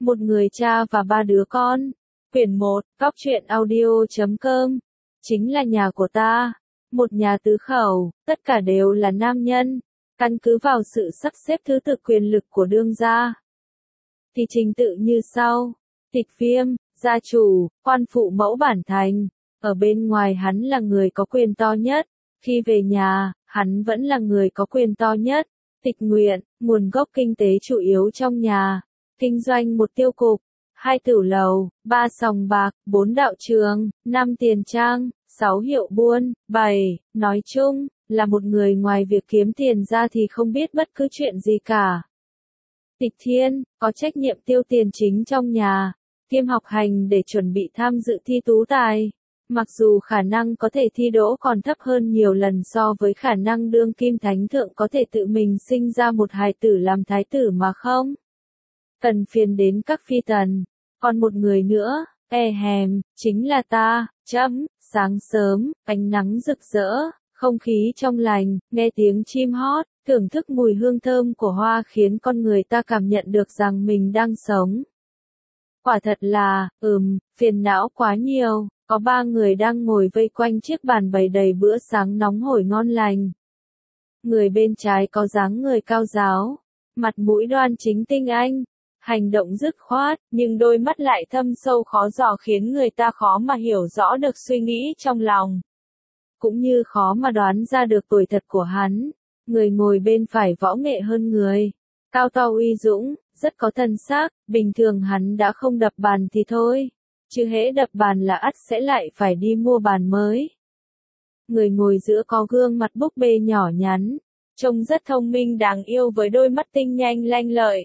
Một người cha và ba đứa con. Quyển 1, Góc truyện audio.com. Chính là nhà của ta. Một nhà tứ khẩu, tất cả đều là nam nhân. Căn cứ vào sự sắp xếp thứ tự quyền lực của đương gia, thì trình tự như sau. Tịch Viêm, gia chủ, quan phụ mẫu bản thành. Ở bên ngoài hắn là người có quyền to nhất. Khi về nhà, hắn vẫn là người có quyền to nhất. Tịch Nguyện, nguồn gốc kinh tế chủ yếu trong nhà. Kinh doanh một tiêu cục, 2 tửu lầu, 3 sòng bạc, 4 đạo trường, 5 tiền trang, 6 hiệu buôn, 7, nói chung, là một người ngoài việc kiếm tiền ra thì không biết bất cứ chuyện gì cả. Tịch Thiên, có trách nhiệm tiêu tiền chính trong nhà, kiêm học hành để chuẩn bị tham dự thi tú tài. Mặc dù khả năng có thể thi đỗ còn thấp hơn nhiều lần so với khả năng đương kim thánh thượng có thể tự mình sinh ra một hài tử làm thái tử mà không cần phiền đến các phi tần. Còn một người nữa, chính là ta. Sáng sớm, ánh nắng rực rỡ, không khí trong lành, nghe tiếng chim hót, thưởng thức mùi hương thơm của hoa khiến con người ta cảm nhận được rằng mình đang sống. Quả thật là, phiền não quá nhiều. Có 3 người đang ngồi vây quanh chiếc bàn bày đầy bữa sáng nóng hổi ngon lành. Người bên trái có dáng người cao ráo, mặt mũi đoan chính tinh anh, hành động dứt khoát, nhưng đôi mắt lại thâm sâu khó dò khiến người ta khó mà hiểu rõ được suy nghĩ trong lòng. Cũng như khó mà đoán ra được tuổi thật của hắn. Người ngồi bên phải võ nghệ hơn người, cao to uy dũng, rất có thân xác, bình thường hắn đã không đập bàn thì thôi. Chứ hễ đập bàn là ắt sẽ lại phải đi mua bàn mới. Người ngồi giữa có gương mặt búp bê nhỏ nhắn, trông rất thông minh đáng yêu với đôi mắt tinh nhanh lanh lợi.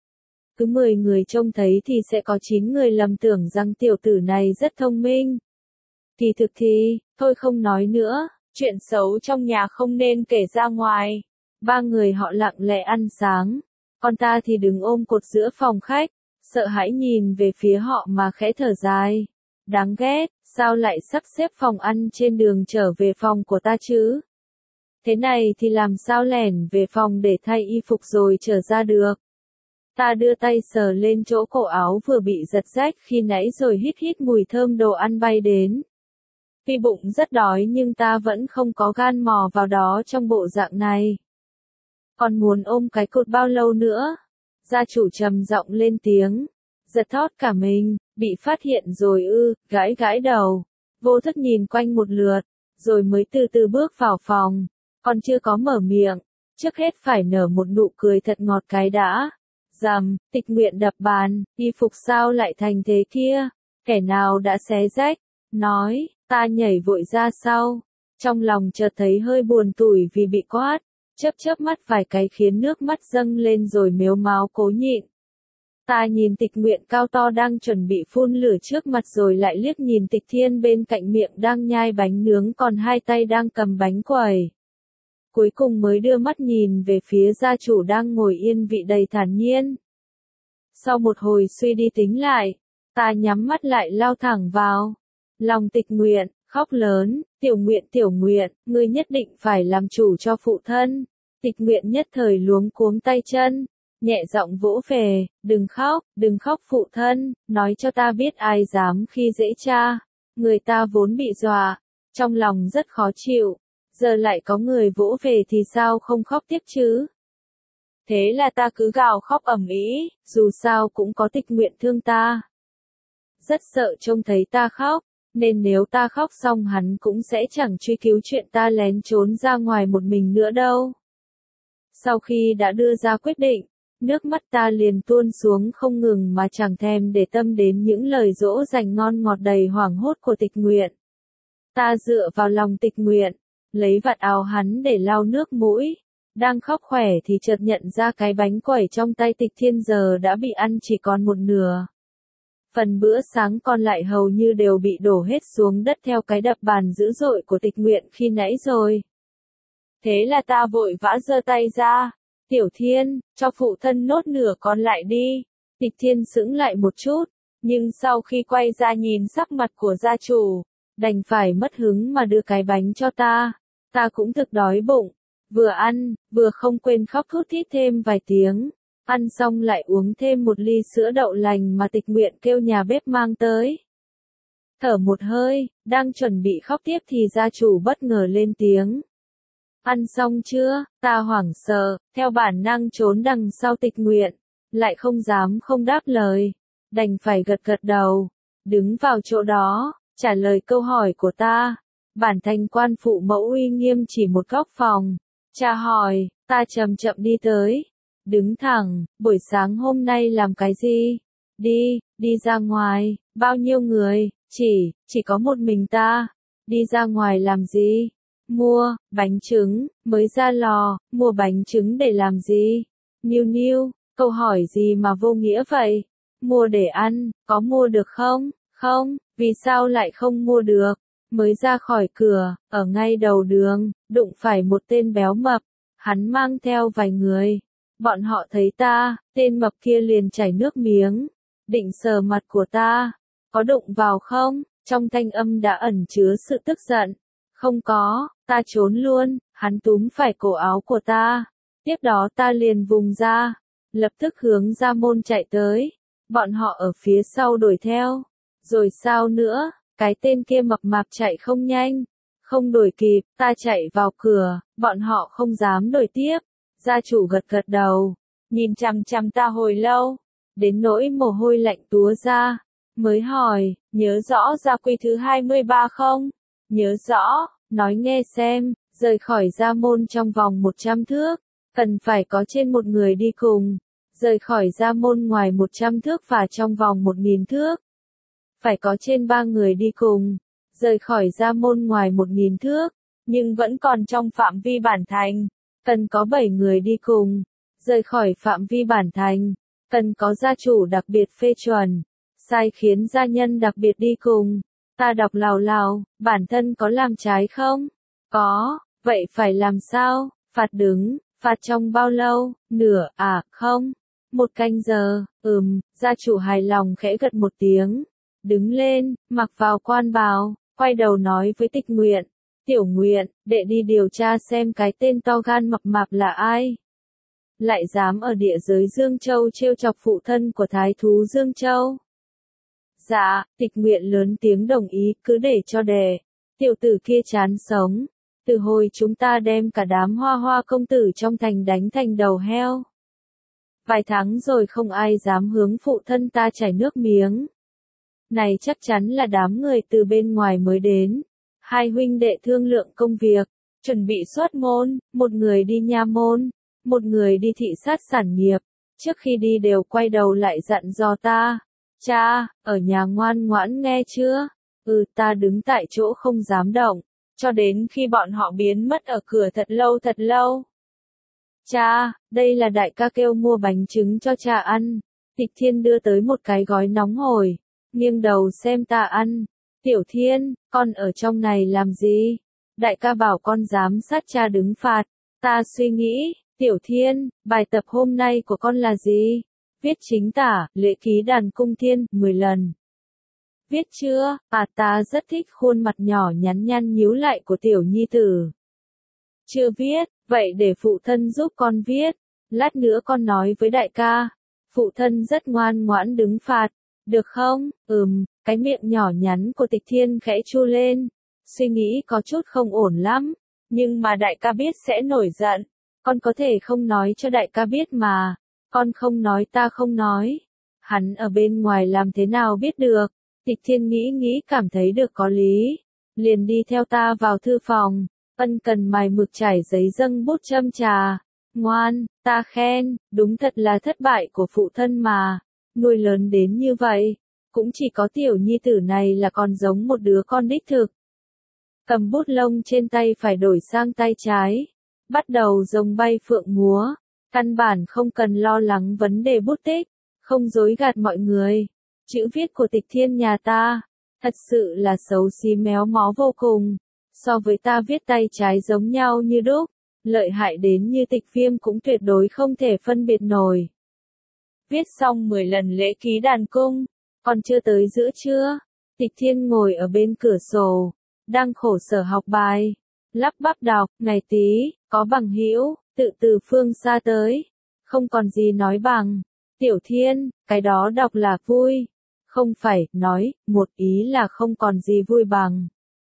Cứ 10 người trông thấy thì sẽ có 9 người lầm tưởng rằng tiểu tử này rất thông minh. Kỳ thực thì, thôi không nói nữa, chuyện xấu trong nhà không nên kể ra ngoài. 3 người họ lặng lẽ ăn sáng, còn ta thì đứng ôm cột giữa phòng khách. Sợ hãi nhìn về phía họ mà khẽ thở dài. Đáng ghét, sao lại sắp xếp phòng ăn trên đường trở về phòng của ta chứ? Thế này thì làm sao lẻn về phòng để thay y phục rồi trở ra được? Ta đưa tay sờ lên chỗ cổ áo vừa bị giật rách khi nãy rồi hít hít mùi thơm đồ ăn bay đến. Tuy bụng rất đói nhưng ta vẫn không có gan mò vào đó trong bộ dạng này. Còn muốn ôm cái cột bao lâu nữa? Gia chủ trầm giọng lên tiếng, giật thót cả mình, bị phát hiện rồi gãi gãi đầu, vô thức nhìn quanh một lượt, rồi mới từ từ bước vào phòng, còn chưa có mở miệng, trước hết phải nở một nụ cười thật ngọt cái đã. Tịch Nguyện đập bàn, y phục sao lại thành thế kia, kẻ nào đã xé rách, nói, ta nhảy vội ra sau, trong lòng chợt thấy hơi buồn tủi vì bị quát. Chớp mắt vài cái khiến nước mắt dâng lên rồi mếu máo cố nhịn. Ta nhìn Tịch Nguyện cao to đang chuẩn bị phun lửa trước mặt rồi lại liếc nhìn Tịch Thiên bên cạnh miệng đang nhai bánh nướng còn 2 tay đang cầm bánh quẩy. Cuối cùng mới đưa mắt nhìn về phía gia chủ đang ngồi yên vị đầy thản nhiên. Sau một hồi suy đi tính lại, ta nhắm mắt lại lao thẳng vào lòng Tịch Nguyện, khóc lớn, Tiểu Nguyện, ngươi nhất định phải làm chủ cho phụ thân. Tịch Nguyện nhất thời luống cuống tay chân, nhẹ giọng vỗ về, đừng khóc phụ thân, nói cho ta biết ai dám khi dễ cha. Người ta vốn bị dọa, trong lòng rất khó chịu, giờ lại có người vỗ về thì sao không khóc tiếc chứ. Thế là ta cứ gào khóc ầm ĩ, dù sao cũng có Tịch Nguyện thương ta. Rất sợ trông thấy ta khóc. Nên nếu ta khóc xong hắn cũng sẽ chẳng truy cứu chuyện ta lén trốn ra ngoài một mình nữa đâu. Sau khi đã đưa ra quyết định, nước mắt ta liền tuôn xuống không ngừng mà chẳng thèm để tâm đến những lời dỗ dành ngon ngọt đầy hoảng hốt của Tịch Nguyện. Ta dựa vào lòng Tịch Nguyện, lấy vạt áo hắn để lau nước mũi. Đang khóc khỏe thì chợt nhận ra cái bánh quẩy trong tay Tịch Thiên giờ đã bị ăn chỉ còn một nửa. Phần bữa sáng còn lại hầu như đều bị đổ hết xuống đất theo cái đập bàn dữ dội của Tịch Nguyện khi nãy rồi. Thế là ta vội vã giơ tay ra, Tiểu Thiên, cho phụ thân nốt nửa còn lại đi. Tịch Thiên sững lại một chút, nhưng sau khi quay ra nhìn sắc mặt của gia chủ, đành phải mất hứng mà đưa cái bánh cho ta. Ta cũng thực đói bụng, vừa ăn, vừa không quên khóc thút thít thêm vài tiếng. Ăn xong lại uống thêm một ly sữa đậu lành mà Tịch Nguyện kêu nhà bếp mang tới. Thở một hơi, đang chuẩn bị khóc tiếp thì gia chủ bất ngờ lên tiếng. Ăn xong chưa? Ta hoảng sợ, theo bản năng trốn đằng sau Tịch Nguyện, lại không dám không đáp lời, đành phải gật gật đầu, đứng vào chỗ đó, trả lời câu hỏi của ta. Bản thành quan phụ mẫu uy nghiêm chỉ một góc phòng. Cha hỏi, ta chậm chậm đi tới, đứng thẳng, buổi sáng hôm nay làm cái gì? Đi ra ngoài, bao nhiêu người? Chỉ có một mình ta. Đi ra ngoài làm gì? Mua bánh trứng, mới ra lò, mua bánh trứng để làm gì? Niu, câu hỏi gì mà vô nghĩa vậy? Mua để ăn, có mua được không? Không, vì sao lại không mua được? Mới ra khỏi cửa, ở ngay đầu đường, đụng phải một tên béo mập, hắn mang theo vài người. Bọn họ thấy ta, tên mập kia liền chảy nước miếng, định sờ mặt của ta, có đụng vào không? Trong thanh âm đã ẩn chứa sự tức giận. Không có, ta trốn luôn, hắn túm phải cổ áo của ta. Tiếp đó ta liền vùng ra, lập tức hướng ra môn chạy tới. Bọn họ ở phía sau đuổi theo. Rồi sao nữa, cái tên kia mập mạp chạy không nhanh. Không đuổi kịp, ta chạy vào cửa, bọn họ không dám đuổi tiếp. Gia chủ gật gật đầu, nhìn chằm chằm ta hồi lâu, đến nỗi mồ hôi lạnh túa ra, mới hỏi, nhớ rõ gia quy thứ 23 không? Nhớ rõ, nói nghe xem, rời khỏi gia môn trong vòng 100 thước, cần phải có trên một người đi cùng, rời khỏi gia môn ngoài 100 thước và trong vòng 1000 thước, phải có trên 3 người đi cùng, rời khỏi gia môn ngoài 1000 thước, nhưng vẫn còn trong phạm vi bản thành, cần có 7 người đi cùng, rời khỏi phạm vi bản thành, cần có gia chủ đặc biệt phê chuẩn, sai khiến gia nhân đặc biệt đi cùng. Ta đọc lào lào, bản thân có làm trái không? Có, vậy phải làm sao? Phạt đứng, phạt trong bao lâu? Nửa, không. 1 canh giờ, gia chủ hài lòng khẽ gật một tiếng. Đứng lên, mặc vào quan bào, quay đầu nói với Tịch Nguyện. Tiểu Nguyện, đệ đi điều tra xem cái tên to gan mập mạp là ai. Lại dám ở địa giới Dương Châu trêu chọc phụ thân của thái thú Dương Châu. Dạ, Tịch Nguyện lớn tiếng đồng ý, cứ để cho đẻ. Tiểu tử kia chán sống. Từ hồi chúng ta đem cả đám hoa công tử trong thành đánh thành đầu heo. Vài tháng rồi không ai dám hướng phụ thân ta chảy nước miếng. Này chắc chắn là đám người từ bên ngoài mới đến. Hai huynh đệ thương lượng công việc, chuẩn bị xuất môn, một người đi nha môn, một người đi thị sát sản nghiệp. Trước khi đi đều quay đầu lại dặn dò ta. Cha, ở nhà ngoan ngoãn nghe chưa? Ta đứng tại chỗ không dám động, cho đến khi bọn họ biến mất ở cửa thật lâu. Cha, đây là đại ca kêu mua bánh trứng cho cha ăn. Tịch Thiên đưa tới một cái gói nóng hổi, nghiêng đầu xem ta ăn. Tiểu Thiên, con ở trong này làm gì? Đại ca bảo con giám sát cha đứng phạt. Ta suy nghĩ, Tiểu Thiên, bài tập hôm nay của con là gì? Viết chính tả, lễ ký đàn cung thiên, 10 lần. Viết chưa? Ta rất thích khuôn mặt nhỏ nhắn nhăn nhíu lại của tiểu nhi tử. Chưa viết, vậy để phụ thân giúp con viết. Lát nữa con nói với đại ca. Phụ thân rất ngoan ngoãn đứng phạt. Được không? Cái miệng nhỏ nhắn của Tịch Thiên khẽ chu lên. Suy nghĩ có chút không ổn lắm. Nhưng mà đại ca biết sẽ nổi giận. Con có thể không nói cho đại ca biết mà. Con không nói ta không nói. Hắn ở bên ngoài làm thế nào biết được. Tịch Thiên nghĩ cảm thấy được có lý. Liền đi theo ta vào thư phòng. Ân cần mài mực trải giấy dâng bút châm trà. Ngoan, ta khen, đúng thật là thất bại của phụ thân mà. Nuôi lớn đến như vậy. Cũng chỉ có tiểu nhi tử này là còn giống một đứa con đích thực. Cầm bút lông trên tay phải đổi sang tay trái. Bắt đầu rồng bay phượng múa. Căn bản không cần lo lắng vấn đề bút tích. Không dối gạt mọi người. Chữ viết của Tịch Thiên nhà ta, thật sự là xấu xí méo mó vô cùng. So với ta viết tay trái giống nhau như đúc, lợi hại đến như Tịch Viêm cũng tuyệt đối không thể phân biệt nổi. Viết xong 10 lần lễ ký đàn cung, còn chưa tới giữa trưa. Tịch Thiên ngồi ở bên cửa sổ, đang khổ sở học bài, lắp bắp đọc, ngày tí, có bằng hữu tự từ phương xa tới. không còn gì nói bằng. Tiểu Thiên, cái đó đọc là vui. Không phải, nói, một ý là không còn gì vui bằng.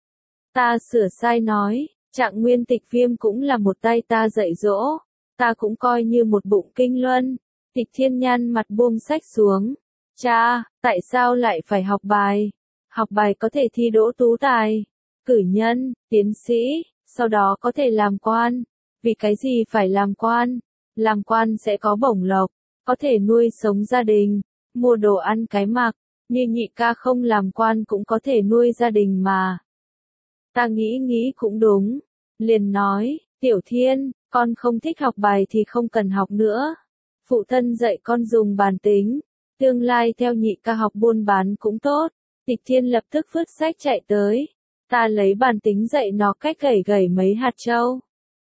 Ta sửa sai nói, Trạng Nguyên Tịch Viêm cũng là một tay ta dạy dỗ, ta cũng coi như một bụng kinh luân. Tịch Thiên nhăn mặt buông sách xuống. Cha, tại sao lại phải học bài? Học bài có thể thi đỗ tú tài, cử nhân, tiến sĩ, sau đó có thể làm quan. Vì cái gì phải làm quan? Làm quan sẽ có bổng lộc, có thể nuôi sống gia đình, mua đồ ăn cái mặc, như nhị ca không làm quan cũng có thể nuôi gia đình mà. Ta nghĩ cũng đúng, liền nói, Tiểu Thiên, con không thích học bài thì không cần học nữa. Phụ thân dạy con dùng bàn tính, tương lai theo nhị ca học buôn bán cũng tốt. Tịch Thiên lập tức vứt sách chạy tới. Ta lấy bàn tính dạy nó cách gẩy mấy hạt châu.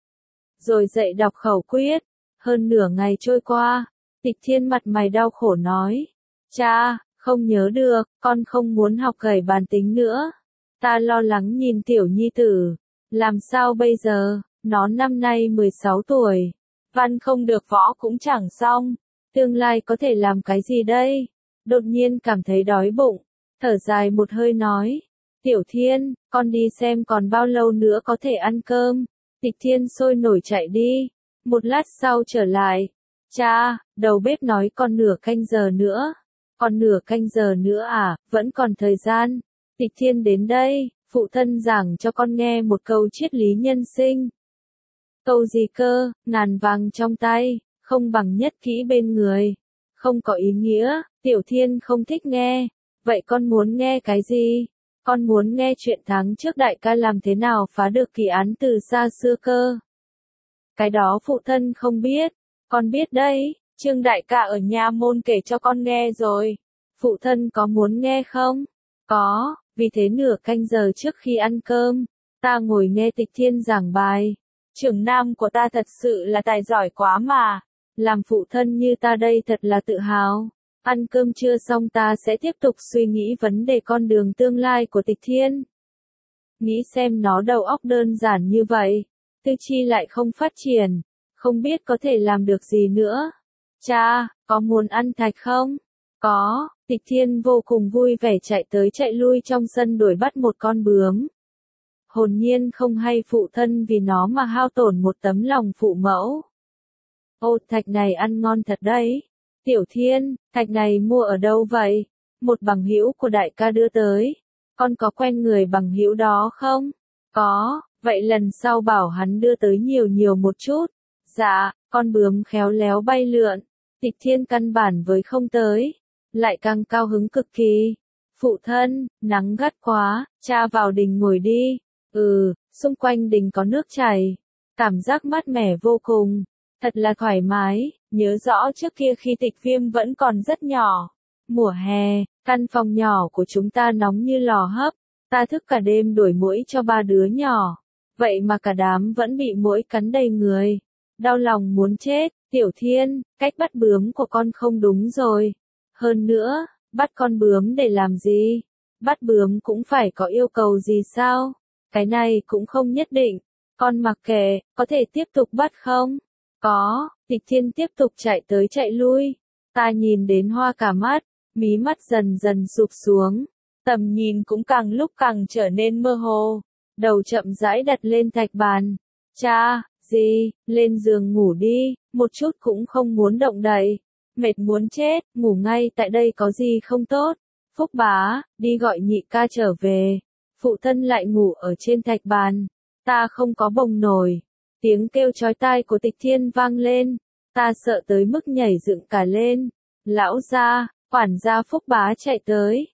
Rồi dạy đọc khẩu quyết. Hơn nửa ngày trôi qua, Tịch Thiên mặt mày đau khổ nói. Cha, không nhớ được, con không muốn học gẩy bàn tính nữa. Ta lo lắng nhìn tiểu nhi tử. Làm sao bây giờ, nó năm nay 16 tuổi. Văn không được võ cũng chẳng xong. Tương lai có thể làm cái gì đây? Đột nhiên cảm thấy đói bụng. Thở dài một hơi nói. Tiểu Thiên, con đi xem còn bao lâu nữa có thể ăn cơm. Tịch Thiên sôi nổi chạy đi. Một lát sau trở lại. Cha, đầu bếp nói còn nửa canh giờ nữa. Còn nửa canh giờ nữa à, vẫn còn thời gian. Tịch Thiên đến đây, phụ thân giảng cho con nghe một câu triết lý nhân sinh. Câu gì cơ, ngàn vàng trong tay, không bằng nhất kỹ bên người. Không có ý nghĩa, Tiểu Thiên không thích nghe. Vậy con muốn nghe cái gì? Con muốn nghe chuyện tháng trước đại ca làm thế nào phá được kỳ án từ xa xưa cơ. Cái đó phụ thân không biết. Con biết đấy, Trương đại ca ở nhà môn kể cho con nghe rồi. Phụ thân có muốn nghe không? Có, vì thế nửa canh giờ trước khi ăn cơm, ta ngồi nghe Tịch Thiên giảng bài. Trưởng nam của ta thật sự là tài giỏi quá mà. Làm phụ thân như ta đây thật là tự hào. Ăn cơm trưa xong ta sẽ tiếp tục suy nghĩ vấn đề con đường tương lai của Tịch Thiên. Nghĩ xem nó đầu óc đơn giản như vậy, tư chi lại không phát triển, không biết có thể làm được gì nữa. Cha, có muốn ăn thạch không? Có, Tịch Thiên vô cùng vui vẻ chạy tới chạy lui trong sân đuổi bắt một con bướm. Hồn nhiên không hay phụ thân vì nó mà hao tổn một tấm lòng phụ mẫu. Ô, thạch này ăn ngon thật đấy. Tiểu Thiên, thạch này mua ở đâu vậy? Một bằng hữu của đại ca đưa tới. Con có quen người bằng hữu đó không? Có, vậy lần sau bảo hắn đưa tới nhiều một chút. Dạ, con bướm khéo léo bay lượn. Tịch Thiên căn bản với không tới. Lại càng cao hứng cực kỳ. Phụ thân, nắng gắt quá, cha vào đình ngồi đi. Xung quanh đình có nước chảy. Cảm giác mát mẻ vô cùng. Thật là thoải mái, nhớ rõ trước kia khi Tịch Viêm vẫn còn rất nhỏ. Mùa hè, căn phòng nhỏ của chúng ta nóng như lò hấp. Ta thức cả đêm đuổi muỗi cho ba đứa nhỏ. Vậy mà cả đám vẫn bị muỗi cắn đầy người. Đau lòng muốn chết. Tiểu Thiên, cách bắt bướm của con không đúng rồi. Hơn nữa, bắt con bướm để làm gì? Bắt bướm cũng phải có yêu cầu gì sao? Cái này cũng không nhất định. Con mặc kệ, có thể tiếp tục bắt không? Có, Tịch Thiên tiếp tục chạy tới chạy lui. Ta nhìn đến hoa cả mắt, mí mắt dần dần sụp xuống. Tầm nhìn cũng càng lúc càng trở nên mơ hồ. Đầu chậm rãi đặt lên thạch bàn. Cha, gì, lên giường ngủ đi, một chút cũng không muốn động đậy. Mệt muốn chết, ngủ ngay tại đây có gì không tốt. Phúc bá, đi gọi nhị ca trở về. Phụ thân lại ngủ ở trên thạch bàn. Ta không có bồng nổi. Tiếng kêu chói tai của Tịch Thiên vang lên. Ta sợ tới mức nhảy dựng cả lên. Lão gia, quản gia Phúc bá chạy tới.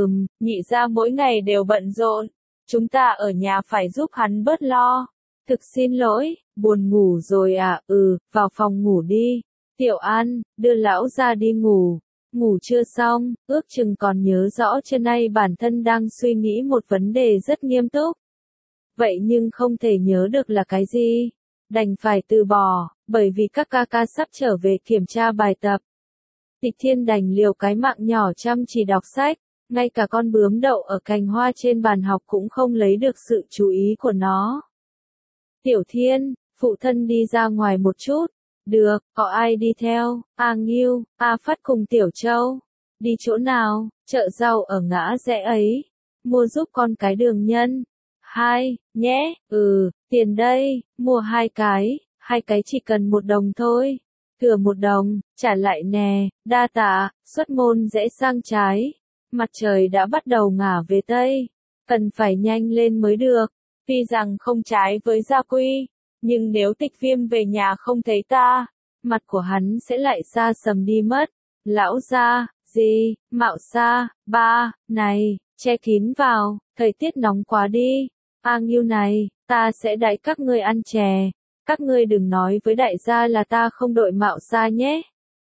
Nhị gia mỗi ngày đều bận rộn. Chúng ta ở nhà phải giúp hắn bớt lo. Thực xin lỗi, buồn ngủ rồi à? Vào phòng ngủ đi. Tiểu An, đưa lão gia đi ngủ. Ngủ chưa xong, ước chừng còn nhớ rõ trưa nay bản thân đang suy nghĩ một vấn đề rất nghiêm túc. Vậy nhưng không thể nhớ được là cái gì. Đành phải từ bỏ, bởi vì các ca ca sắp trở về kiểm tra bài tập. Tịch Thiên đành liều cái mạng nhỏ chăm chỉ đọc sách, ngay cả con bướm đậu ở cành hoa trên bàn học cũng không lấy được sự chú ý của nó. Tiểu Thiên, phụ thân đi ra ngoài một chút, Được, có ai đi theo? A Ngưu, A Phất cùng Tiểu Châu. Đi chỗ nào? Chợ rau ở ngã rẽ ấy. Mua giúp con cái đường nhân. 2, nhé, tiền đây, mua 2 cái chỉ cần 1 đồng thôi. Thừa 1 đồng, trả lại nè, đa tạ, xuất môn rẽ sang trái. Mặt trời đã bắt đầu ngả về Tây. Cần phải nhanh lên mới được. Tuy rằng không trái với gia quy, nhưng nếu Tịch Viêm về nhà không thấy ta, mặt của hắn sẽ lại xa sầm đi mất. Lão gia, gì, Mạo Sa, ba, này, che kín vào, thời tiết nóng quá đi. A Ngưu này, ta sẽ đãi các ngươi ăn chè. Các ngươi đừng nói với đại gia là ta không đội Mạo Sa nhé.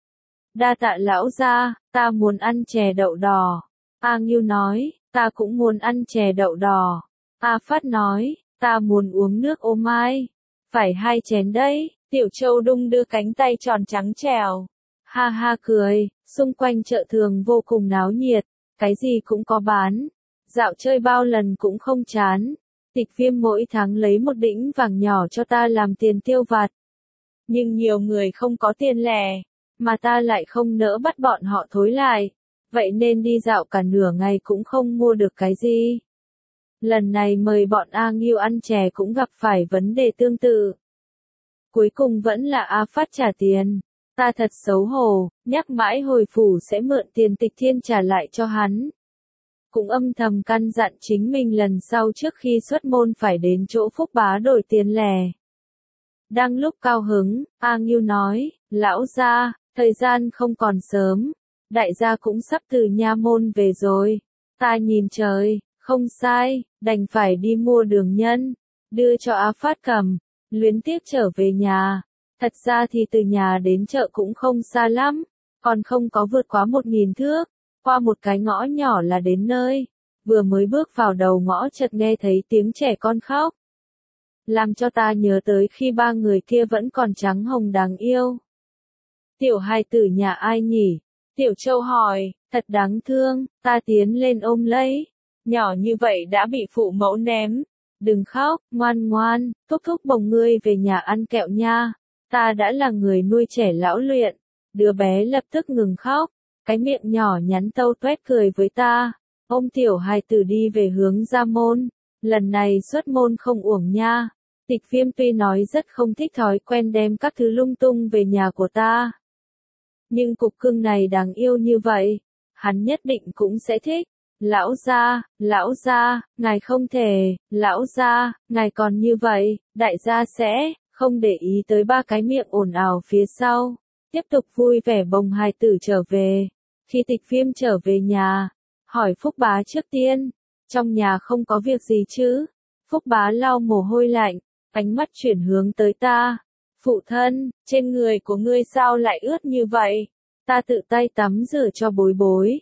Đa tạ lão gia, ta muốn ăn chè đậu đỏ. A Ngưu nói, ta cũng muốn ăn chè đậu đỏ. A Phát nói, ta muốn uống nước ô mai. Phải 2 chén đấy. Tiểu Châu đung đưa cánh tay tròn trắng trẻo. Ha ha cười, xung quanh chợ thường vô cùng náo nhiệt, cái gì cũng có bán. Dạo chơi bao lần cũng không chán. Tịch Viêm mỗi tháng lấy 1 đĩnh vàng nhỏ cho ta làm tiền tiêu vặt. Nhưng nhiều người không có tiền lẻ, mà ta lại không nỡ bắt bọn họ thối lại. Vậy nên đi dạo cả nửa ngày cũng không mua được cái gì. Lần này mời bọn A Ngưu ăn chè cũng gặp phải vấn đề tương tự. Cuối cùng vẫn là A Phát trả tiền. Ta thật xấu hổ, nhắc mãi hồi phủ sẽ mượn tiền Tịch Thiên trả lại cho hắn. Cũng âm thầm căn dặn chính mình lần sau trước khi xuất môn phải đến chỗ Phúc Bá đổi tiền lẻ. Đang lúc cao hứng, A Ngưu nói, lão gia, thời gian không còn sớm. Đại gia cũng sắp từ nha môn về rồi. Ta nhìn trời, không sai, đành phải đi mua đường nhân. Đưa cho A Phát cầm, luyến tiếc trở về nhà. Thật ra thì từ nhà đến chợ cũng không xa lắm, còn không có vượt quá 1000 thước, qua một cái ngõ nhỏ là đến nơi. Vừa mới bước vào đầu ngõ chợt nghe thấy tiếng trẻ con khóc. Làm cho ta nhớ tới khi 3 người kia vẫn còn trắng hồng đáng yêu. Tiểu hài tử nhà ai nhỉ? Tiểu Châu hỏi, thật đáng thương, ta tiến lên ôm lấy. Nhỏ như vậy đã bị phụ mẫu ném. Đừng khóc, ngoan ngoan, thúc thúc bồng ngươi về nhà ăn kẹo nha. Ta đã là người nuôi trẻ lão luyện. Đứa bé lập tức ngừng khóc, cái miệng nhỏ nhắn tâu tuét cười với ta. Ôm tiểu hài tử đi về hướng ra môn. Lần này xuất môn không uổng nha. Tịch Viêm tuy nói rất không thích thói quen đem các thứ lung tung về nhà của ta. Nhưng cục cưng này đáng yêu như vậy, hắn nhất định cũng sẽ thích. Lão gia, ngài không thể, lão gia, ngài còn như vậy, đại gia sẽ, không để ý tới 3 cái miệng ồn ào phía sau. Tiếp tục vui vẻ bồng hài tử trở về. Khi Tịch Viêm trở về nhà, hỏi Phúc Bá trước tiên, trong nhà không có việc gì chứ? Phúc Bá lau mồ hôi lạnh, ánh mắt chuyển hướng tới ta. Phụ thân, trên người của ngươi sao lại ướt như vậy? Ta tự tay tắm rửa cho Bối Bối.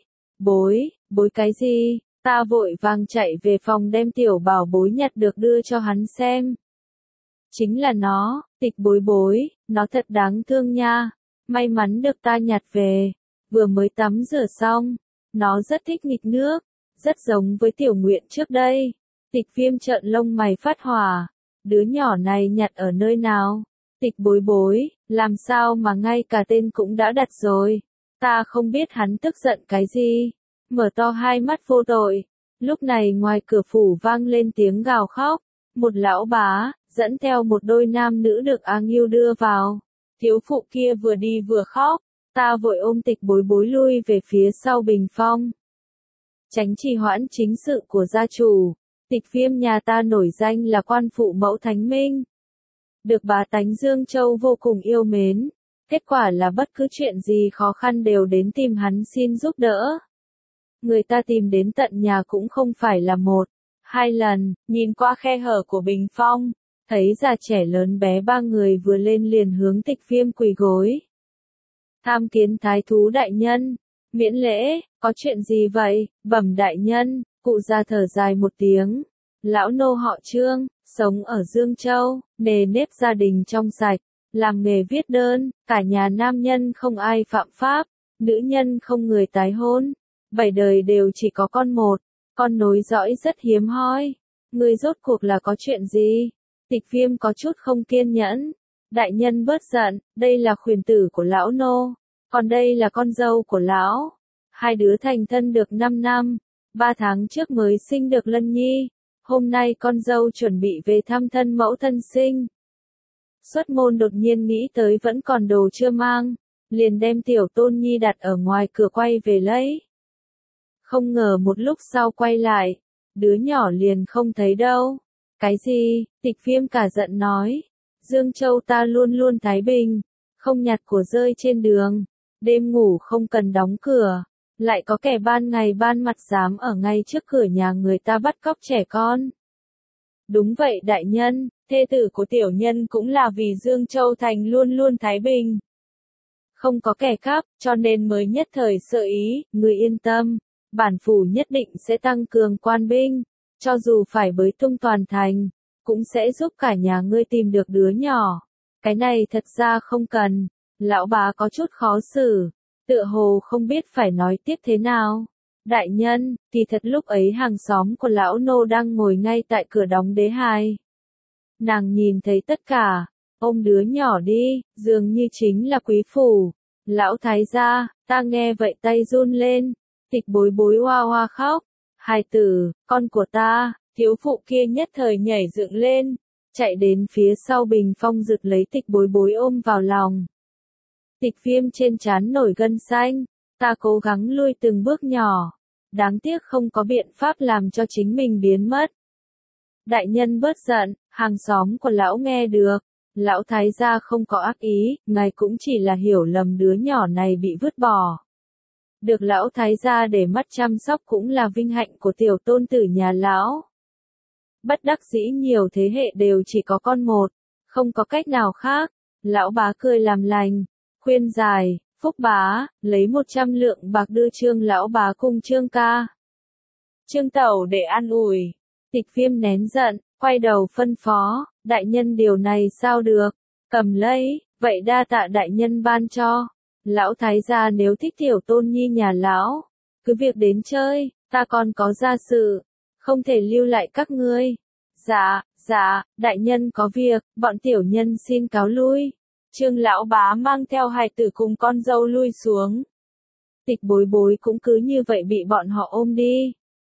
Bối cái gì? Ta vội vàng chạy về phòng đem tiểu bảo bối nhặt được đưa cho hắn xem. Chính là nó, Tịch Bối, nó thật đáng thương nha. May mắn được ta nhặt về. Vừa mới tắm rửa xong, nó rất thích nghịch nước, rất giống với Tiểu Nguyện trước đây. Tịch Viêm trợn lông mày phát hỏa. Đứa nhỏ này nhặt ở nơi nào? Tịch Bối, làm sao mà ngay cả tên cũng đã đặt rồi. Ta không biết hắn tức giận cái gì. Mở to hai mắt vô tội. Lúc này ngoài cửa phủ vang lên tiếng gào khóc. Một lão bá, dẫn theo một đôi nam nữ được A Ngưu đưa vào. Thiếu phụ kia vừa đi vừa khóc. Ta vội ôm Tịch Bối lui về phía sau bình phong. Tránh trì hoãn chính sự của gia chủ. Tịch Viêm nhà ta nổi danh là quan phụ mẫu thánh minh. Được bá tánh Dương Châu vô cùng yêu mến. Kết quả là bất cứ chuyện gì khó khăn đều đến tìm hắn xin giúp đỡ. Người ta tìm đến tận nhà cũng không phải là 1, 2 lần, nhìn qua khe hở của bình phong, thấy già trẻ lớn bé 3 người vừa lên liền hướng Tịch Viêm quỳ gối. Tham kiến thái thú đại nhân, miễn lễ, có chuyện gì vậy, bẩm đại nhân, cụ già thở dài một tiếng. Lão nô họ Trương, sống ở Dương Châu, nề nếp gia đình trong sạch, làm nghề viết đơn, cả nhà nam nhân không ai phạm pháp, nữ nhân không người tái hôn, 7 đời đều chỉ có con một, con nối dõi rất hiếm hoi. Ngươi rốt cuộc là có chuyện gì? Tịch Viêm có chút không kiên nhẫn. Đại nhân bớt giận, đây là khuyển tử của lão nô, còn đây là con dâu của lão. Hai đứa thành thân được 5 năm, 3 tháng trước mới sinh được Lân Nhi, hôm nay con dâu chuẩn bị về thăm thân mẫu thân sinh. Xuất môn đột nhiên nghĩ tới vẫn còn đồ chưa mang, liền đem tiểu Tôn Nhi đặt ở ngoài cửa quay về lấy. Không ngờ một lúc sau quay lại, đứa nhỏ liền không thấy đâu. Cái gì? Tịch Viêm cả giận nói. Dương Châu ta luôn luôn thái bình, không nhặt của rơi trên đường, đêm ngủ không cần đóng cửa, lại có kẻ ban ngày ban mặt dám ở ngay trước cửa nhà người ta bắt cóc trẻ con. Đúng vậy đại nhân, thê tử của tiểu nhân cũng là vì Dương Châu thành luôn luôn thái bình. Không có kẻ cắp, cho nên mới nhất thời sợ ý, người yên tâm, bản phủ nhất định sẽ tăng cường quan binh, cho dù phải bới tung toàn thành, cũng sẽ giúp cả nhà ngươi tìm được đứa nhỏ. Cái này thật ra không cần, lão bá có chút khó xử, tựa hồ không biết phải nói tiếp thế nào. Đại nhân, thì thật lúc ấy hàng xóm của lão nô đang ngồi ngay tại cửa đóng đế hài. Nàng nhìn thấy tất cả, ôm đứa nhỏ đi, dường như chính là quý phủ. Lão thái gia, ta nghe vậy tay run lên, Tịch Bối Bối hoa hoa khóc. Hài tử, con của ta, thiếu phụ kia nhất thời nhảy dựng lên, chạy đến phía sau bình phong rực lấy Tịch Bối Bối ôm vào lòng. Tịch Viêm trên trán nổi gân xanh, ta cố gắng lui từng bước nhỏ, đáng tiếc không có biện pháp làm cho chính mình biến mất. Đại nhân bớt giận, hàng xóm của lão nghe được, lão thái gia không có ác ý, ngài cũng chỉ là hiểu lầm đứa nhỏ này bị vứt bỏ. Được lão thái gia để mắt chăm sóc cũng là vinh hạnh của tiểu tôn tử nhà lão. Bất đắc dĩ nhiều thế hệ đều chỉ có con một, không có cách nào khác. Lão bá cười làm lành, khuyên giải, Phúc bá, lấy 100 lượng bạc đưa Trương lão bá cùng Trương ca. Trương tẩu để an ủi. Tịch Viêm nén giận, quay đầu phân phó, đại nhân điều này sao được, cầm lấy, vậy đa tạ đại nhân ban cho. Lão thái gia nếu thích tiểu Tôn Nhi nhà lão, cứ việc đến chơi, ta còn có gia sự, không thể lưu lại các ngươi. Dạ, đại nhân có việc, bọn tiểu nhân xin cáo lui. Trương lão bá mang theo hài tử cùng con dâu lui xuống. Tịch Bối Bối cũng cứ như vậy bị bọn họ ôm đi.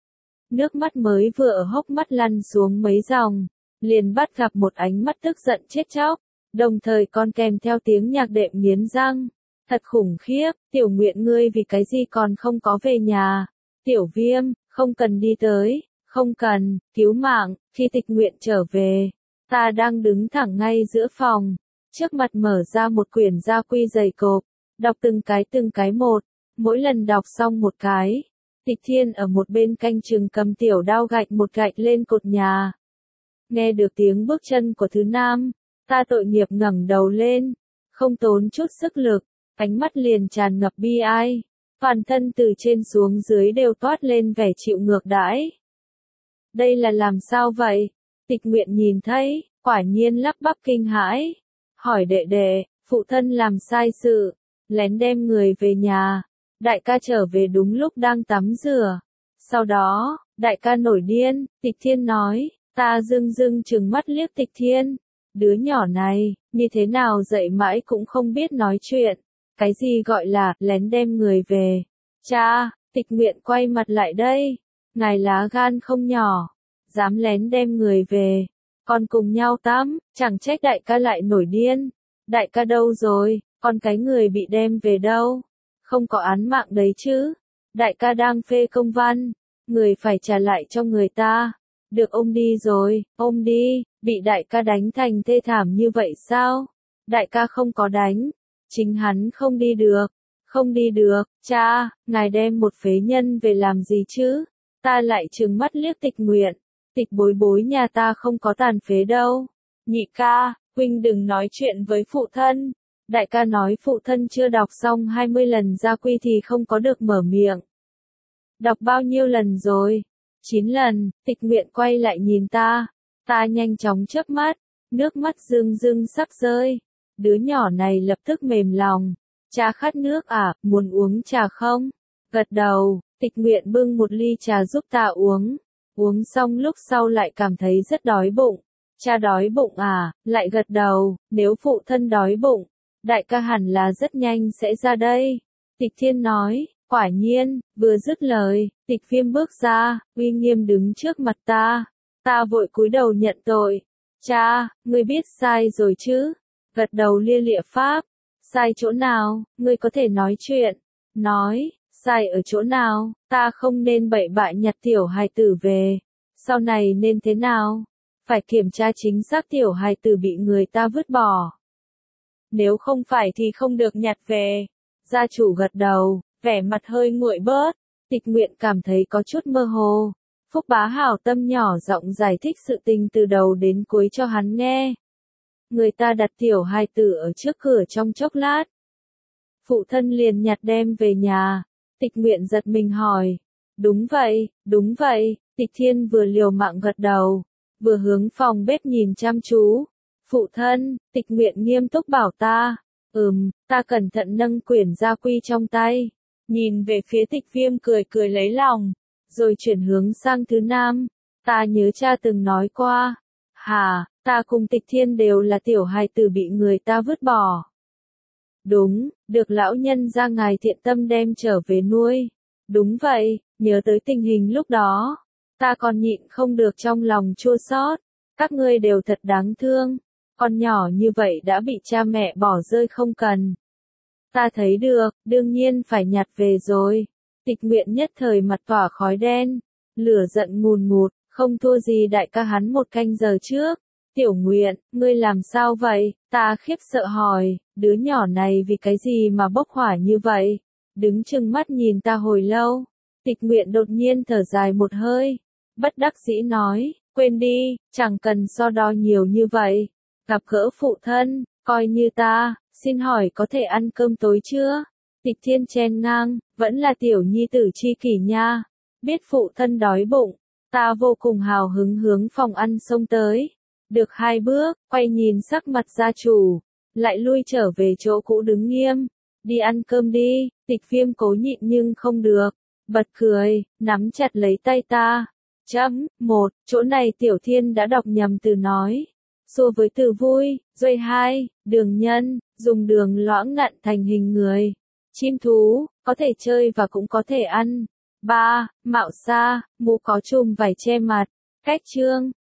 Nước mắt mới vừa ở hốc mắt lăn xuống mấy dòng, liền bắt gặp một ánh mắt tức giận chết chóc, đồng thời còn kèm theo tiếng nhạc đệm nghiến răng. Thật khủng khiếp, Tiểu Nguyện ngươi vì cái gì còn không có về nhà. Tiểu Viêm, không cần đi tới, không cần, cứu mạng, khi Tịch Nguyện trở về. Ta đang đứng thẳng ngay giữa phòng, trước mặt mở ra một quyển gia quy dày cộp, đọc từng cái một, mỗi lần đọc xong một cái. Tịch Thiên ở một bên canh chừng cầm tiểu đao gạch một gạch lên cột nhà. Nghe được tiếng bước chân của Thứ Nam, ta tội nghiệp ngẩng đầu lên, không tốn chút sức lực, ánh mắt liền tràn ngập bi ai, toàn thân từ trên xuống dưới đều toát lên vẻ chịu ngược đãi. Đây là làm sao vậy? Tịch Nguyện nhìn thấy, quả nhiên lắp bắp kinh hãi, hỏi đệ đệ, phụ thân làm sai sự, lén đem người về nhà. Đại ca trở về đúng lúc đang tắm rửa. Sau đó, đại ca nổi điên, Tịch Thiên nói, ta dưng trừng mắt liếc Tịch Thiên. Đứa nhỏ này, như thế nào dậy mãi cũng không biết nói chuyện. Cái gì gọi là, lén đem người về. Cha, Tịch Nguyện quay mặt lại đây. Ngài lá gan không nhỏ. Dám lén đem người về. Còn cùng nhau tắm, chẳng trách đại ca lại nổi điên. Đại ca đâu rồi, còn cái người bị đem về đâu? Không có án mạng đấy chứ. Đại ca đang phê công văn, người phải trả lại cho người ta. Được ôm đi rồi, ôm đi, bị đại ca đánh thành thê thảm như vậy sao? Đại ca không có đánh, chính hắn không đi được. Không đi được, cha, ngài đem một phế nhân về làm gì chứ? Ta lại trừng mắt liếc Tịch Nguyện. Tịch Bối Bối nhà ta không có tàn phế đâu. Nhị ca, huynh đừng nói chuyện với phụ thân. Đại ca nói phụ thân chưa đọc xong 20 lần gia quy thì không có được mở miệng. Đọc bao nhiêu lần rồi? 9 lần, Tịch Nguyện quay lại nhìn ta. Ta nhanh chóng chớp mắt, nước mắt rưng sắp rơi. Đứa nhỏ này lập tức mềm lòng. Cha khát nước à, muốn uống trà không? Gật đầu, Tịch Nguyện bưng một ly trà giúp ta uống. Uống xong lúc sau lại cảm thấy rất đói bụng. Cha đói bụng à, lại gật đầu, nếu phụ thân đói bụng, đại ca hẳn là rất nhanh sẽ ra đây. Tịch Thiên nói, quả nhiên, vừa dứt lời, Tịch Viêm bước ra, uy nghiêm đứng trước mặt ta. Ta vội cúi đầu nhận tội. Cha, ngươi biết sai rồi chứ? Gật đầu lia lịa pháp. Sai chỗ nào, ngươi có thể nói chuyện. Nói, sai ở chỗ nào, ta không nên bậy bạ nhặt tiểu hài tử về. Sau này nên thế nào? Phải kiểm tra chính xác tiểu hài tử bị người ta vứt bỏ. Nếu không phải thì không được nhặt về. Gia chủ gật đầu, vẻ mặt hơi nguội bớt. Tịch Nguyện cảm thấy có chút mơ hồ. Phúc Bá hảo tâm nhỏ giọng giải thích sự tình từ đầu đến cuối cho hắn nghe. Người ta đặt tiểu hài tử ở trước cửa trong chốc lát. Phụ thân liền nhặt đem về nhà. Tịch Nguyện giật mình hỏi. Đúng vậy, Tịch Thiên vừa liều mạng gật đầu, vừa hướng phòng bếp nhìn chăm chú. Phụ thân, Tịch Nguyện nghiêm túc bảo ta. Ta cẩn thận nâng quyển gia quy trong tay. Nhìn về phía Tịch Viêm cười cười lấy lòng. Rồi chuyển hướng sang thứ nam. Ta nhớ cha từng nói qua. Hà, ta cùng Tịch Thiên đều là tiểu hài tử bị người ta vứt bỏ. Đúng, được lão nhân ra ngài thiện tâm đem trở về nuôi. Đúng vậy, nhớ tới tình hình lúc đó. Ta còn nhịn không được trong lòng chua xót. Các ngươi đều thật đáng thương. Con nhỏ như vậy đã bị cha mẹ bỏ rơi không cần. Ta thấy được, đương nhiên phải nhặt về rồi. Tịch Nguyện nhất thời mặt tỏa khói đen. Lửa giận ngùn ngụt, không thua gì đại ca hắn một canh giờ trước. Tiểu Nguyện, ngươi làm sao vậy? Ta khiếp sợ hỏi, đứa nhỏ này vì cái gì mà bốc hỏa như vậy? Đứng chừng mắt nhìn ta hồi lâu. Tịch Nguyện đột nhiên thở dài một hơi. Bất đắc dĩ nói, quên đi, chẳng cần so đo nhiều như vậy. Gặp gỡ phụ thân, coi như ta, xin hỏi có thể ăn cơm tối chưa? Tịch Thiên chen ngang, vẫn là tiểu nhi tử chi kỷ nha. Biết phụ thân đói bụng, ta vô cùng hào hứng hướng phòng ăn xông tới. Được 2 bước, quay nhìn sắc mặt gia chủ, lại lui trở về chỗ cũ đứng nghiêm. Đi ăn cơm đi, Tịch Viêm cố nhịn nhưng không được. Bật cười, nắm chặt lấy tay ta. Chỗ này Tiểu Thiên đã đọc nhầm từ nói. Xua với từ vui, rồi 2, đường nhân, dùng đường loãng nặn thành hình người. Chim thú, có thể chơi và cũng có thể ăn. 3, mạo sa, mũ có chùm vải che mặt. Cách chương